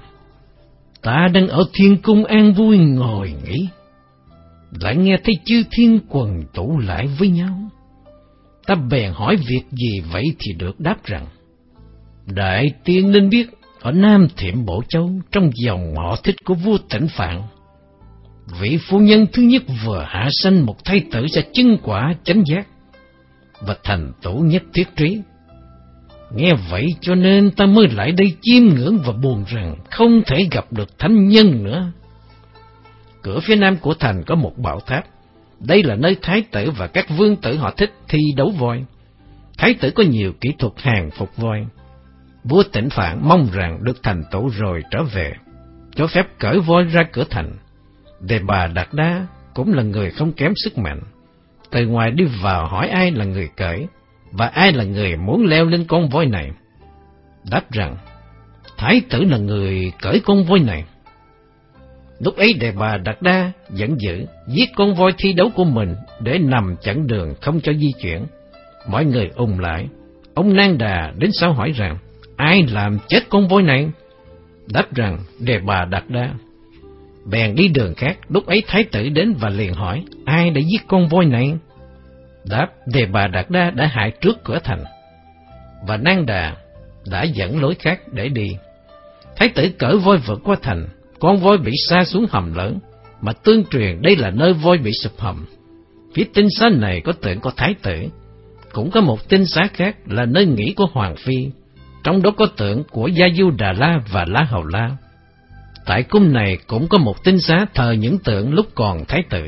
ta đang ở thiên cung an vui ngồi nghỉ, lại nghe thấy chư thiên quần tụ lại với nhau. Ta bèn hỏi việc gì vậy thì được đáp rằng: đại tiên nên biết, ở Nam Thiểm Bộ Châu, trong dòng họ Thích của vua Tịnh Phạn, vị phu nhân thứ nhất vừa hạ sanh một thái tử sẽ chứng quả chánh giác và thành tựu nhất thiết trí. Nghe vậy cho nên ta mới lại đây chiêm ngưỡng và buồn rằng không thể gặp được thánh nhân nữa. Cửa phía nam của thành có một bảo tháp. Đây là nơi thái tử và các vương tử họ Thích thi đấu voi. Thái tử có nhiều kỹ thuật hàng phục voi. Vua Tịnh Phạn mong rằng được thành tựu rồi trở về, cho phép cởi voi ra cửa thành. Đề Bà Đạt Đa cũng là người không kém sức mạnh. Từ ngoài đi vào hỏi ai là người cởi, và ai là người muốn leo lên con voi này. Đáp rằng: thái tử là người cởi con voi này. Lúc ấy Đề Bà Đạt Đa giận dữ, giết con voi thi đấu của mình để nằm chặn đường không cho di chuyển. Mọi người ùn lại. Ông Nang Đà đến sau hỏi rằng: ai làm chết con voi này? Đáp rằng: Đề Bà Đạt Đa. Bèn đi đường khác. Lúc ấy thái tử đến và liền hỏi: ai đã giết con voi này? Đáp: Đề Bà Đạt Đa đã hại trước cửa thành, và Nang Đà đã dẫn lối khác để đi. Thái tử cởi voi vượt qua thành. Con voi bị sa xuống hầm lớn, mà tương truyền đây là nơi voi bị sụp hầm. Phía tinh xá này có tượng của thái tử. Cũng có một tinh xá khác là nơi nghỉ của hoàng phi, trong đó có tượng của Gia Du Đà La và La Hầu La. Tại cung này cũng có một tinh xá thờ những tượng lúc còn thái tử.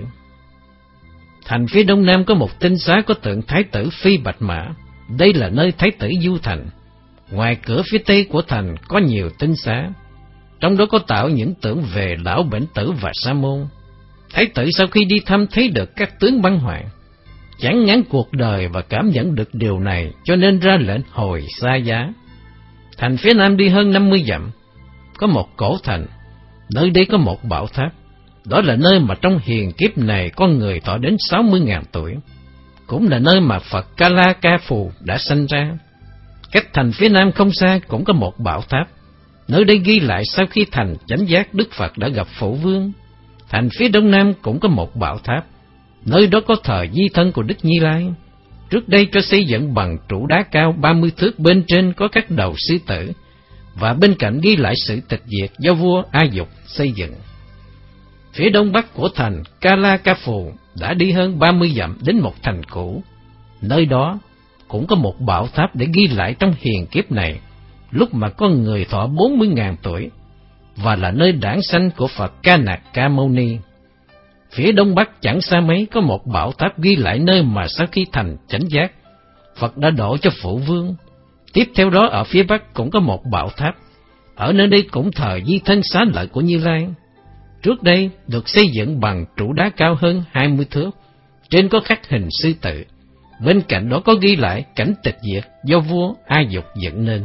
Thành phía đông nam có một tinh xá có tượng thái tử Phi Bạch Mã. Đây là nơi thái tử du thành. Ngoài cửa phía tây của thành có nhiều tinh xá, trong đó có tạo những tượng về Lão Bệnh Tử và Sa Môn. Thái tử sau khi đi thăm thấy được các tướng băng hoại, chán ngán cuộc đời và cảm nhận được điều này, cho nên ra lệnh hồi xa giá. Thành phía nam đi hơn năm mươi dặm, có một cổ thành. Nơi đây có một bảo tháp. Đó là nơi mà trong hiền kiếp này con người thọ đến sáu mươi ngàn tuổi. Cũng là nơi mà Phật Ca La Ca Phù đã sanh ra. Cách thành phía nam không xa cũng có một bảo tháp. Nơi đây ghi lại sau khi thành chánh giác, Đức Phật đã gặp Phổ Vương. Thành phía đông nam cũng có một bảo tháp. Nơi đó có thờ di thân của Đức Như Lai. Trước đây cho xây dựng bằng trụ đá cao ba mươi thước, bên trên có các đầu sư tử, và bên cạnh ghi lại sự tịch diệt do vua A Dục xây dựng. Phía đông bắc của thành Ca La Ca Phù đã đi hơn ba mươi dặm đến một thành cũ. Nơi đó cũng có một bảo tháp để ghi lại trong hiền kiếp này, lúc mà con người thọ bốn mươi ngàn tuổi, và là nơi đản sanh của Phật Ca Nạc Ca Mâu Ni. Phía đông bắc chẳng xa mấy có một bảo tháp ghi lại nơi mà sau khi thành chánh giác, Phật đã độ cho Phụ Vương. Tiếp theo đó ở phía bắc cũng có một bảo tháp. Ở nơi đây cũng thờ di thân xá lợi của Như Lai. Trước đây được xây dựng bằng trụ đá cao hơn hai mươi thước, trên có khắc hình sư tử. Bên cạnh đó có ghi lại cảnh tịch diệt do vua A Dục dựng nên.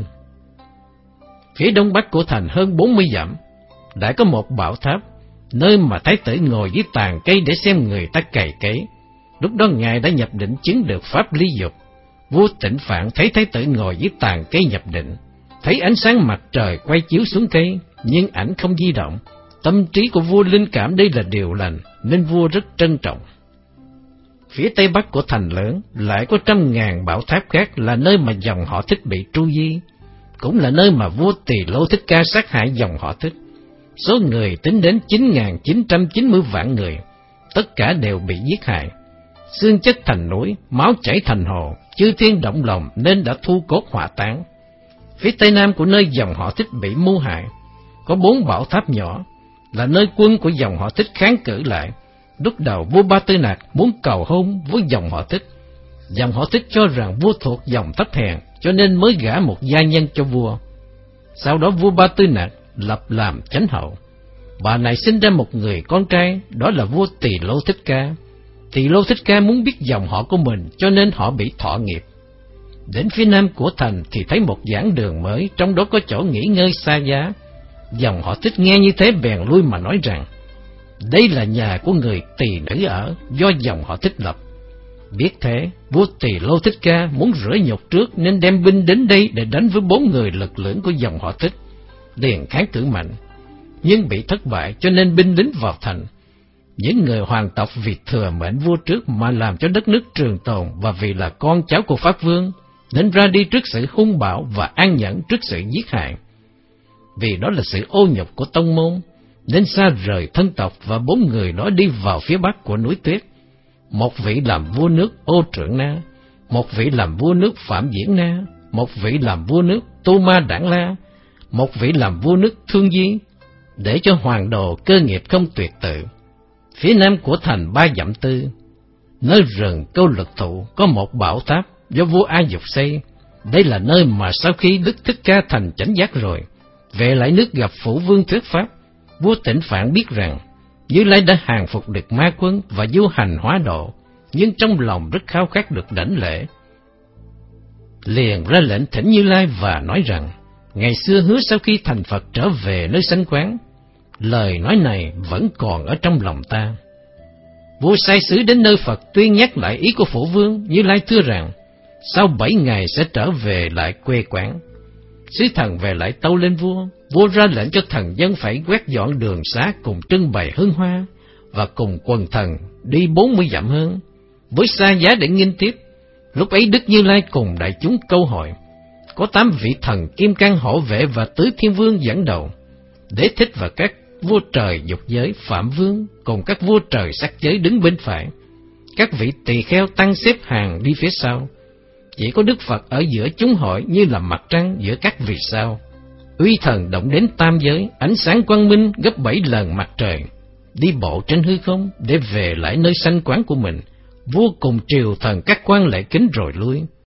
Phía đông bắc của thành hơn bốn mươi dặm, đã có một bảo tháp, nơi mà thái tử ngồi dưới tàn cây để xem người ta cày cấy. Lúc đó ngài đã nhập định chứng được pháp lý dục. Vua Tịnh Phạn thấy thái tử ngồi dưới tàn cây nhập định, thấy ánh sáng mặt trời quay chiếu xuống cây, nhưng ảnh không di động. Tâm trí của vua linh cảm đây là điều lành, nên vua rất trân trọng. Phía tây bắc của thành lớn lại có trăm ngàn bảo tháp khác, là nơi mà dòng họ Thích bị tru di, cũng là nơi mà vua Tỳ Lô Thích Ca sát hại dòng họ Thích. Số người tính đến chín nghìn chín trăm chín mươi vạn người, tất cả đều bị giết hại. Xương chất thành núi, máu chảy thành hồ, chư thiên động lòng nên đã thu cốt hỏa táng. Phía tây nam của nơi dòng họ Thích bị mưu hại, có bốn bảo tháp nhỏ, là nơi quân của dòng họ Thích kháng cự lại. Lúc đầu vua Ba Tư Nạc muốn cầu hôn với dòng họ Thích. Dòng họ Thích cho rằng vua thuộc dòng thấp hèn, cho nên mới gả một gia nhân cho vua. Sau đó vua Ba Tư Nạc lập làm chánh hậu. Bà này sinh ra một người con trai, đó là vua Tỳ Lô Thích Ca. Tỳ Lô Thích Ca muốn biết dòng họ của mình, cho nên họ bị thọ nghiệp. Đến phía nam của thành thì thấy một giảng đường mới, trong đó có chỗ nghỉ ngơi xa giá. Dòng họ Thích nghe như thế bèn lui mà nói rằng, đây là nhà của người tỳ nữ ở, do dòng họ Thích lập. Biết thế, vua Tỳ Lô Thích Ca muốn rửa nhục trước, nên đem binh đến đây để đánh với bốn người lực lưỡng của dòng họ Thích. Liền kháng cự mạnh, nhưng bị thất bại, cho nên binh lính vào thành. Những người hoàng tộc vì thừa mệnh vua trước mà làm cho đất nước trường tồn, và vì là con cháu của Pháp Vương, nên ra đi trước sự hung bạo và an nhẫn trước sự giết hại. Vì đó là sự ô nhục của tông môn, nên xa rời thân tộc, và bốn người đó đi vào phía bắc của núi Tuyết. Một vị làm vua nước Ô Trượng Na, một vị làm vua nước Phạm Diễn Na, một vị làm vua nước Tu Ma Đản La, một vị làm vua nước Thương Di, để cho hoàng đồ cơ nghiệp không tuyệt tự. Phía nam của thành ba dặm tư, nơi rừng Câu Lực Thụ, có một bảo tháp do vua A Dục xây. Đây là nơi mà sau khi Đức Thích Ca thành chánh giác rồi, về lại nước gặp Phụ Vương thuyết pháp. Vua Tịnh Phạn biết rằng Như Lai đã hàng phục được ma quân và du hành hóa độ, nhưng trong lòng rất khao khát được đảnh lễ. Liền ra lệnh thỉnh Như Lai và nói rằng, ngày xưa hứa sau khi thành Phật trở về nơi sanh quán, lời nói này vẫn còn ở trong lòng ta. Vua sai sứ đến nơi Phật tuyên nhắc lại ý của Phụ Vương. Như Lai thưa rằng, sau bảy ngày sẽ trở về lại quê quán. Sứ thần về lại tâu lên vua. Vua ra lệnh cho thần dân phải quét dọn đường xá cùng trưng bày hương hoa, và cùng quần thần đi bốn mươi dặm hơn, với xa giá để nghênh tiếp. Lúc ấy Đức Như Lai cùng đại chúng câu hỏi, có tám vị thần Kim Cang Hổ Vệ và Tứ Thiên Vương dẫn đầu. Đế Thích và các vua trời dục giới Phạm Vương cùng các vua trời sắc giới đứng bên phải. Các vị tỳ kheo tăng xếp hàng đi phía sau. Chỉ có Đức Phật ở giữa chúng hội như là mặt trăng giữa các vì sao. Uy thần động đến tam giới, ánh sáng quang minh gấp bảy lần mặt trời. Đi bộ trên hư không để về lại nơi sanh quán của mình. Vua cùng triều thần các quan lễ kính rồi lui.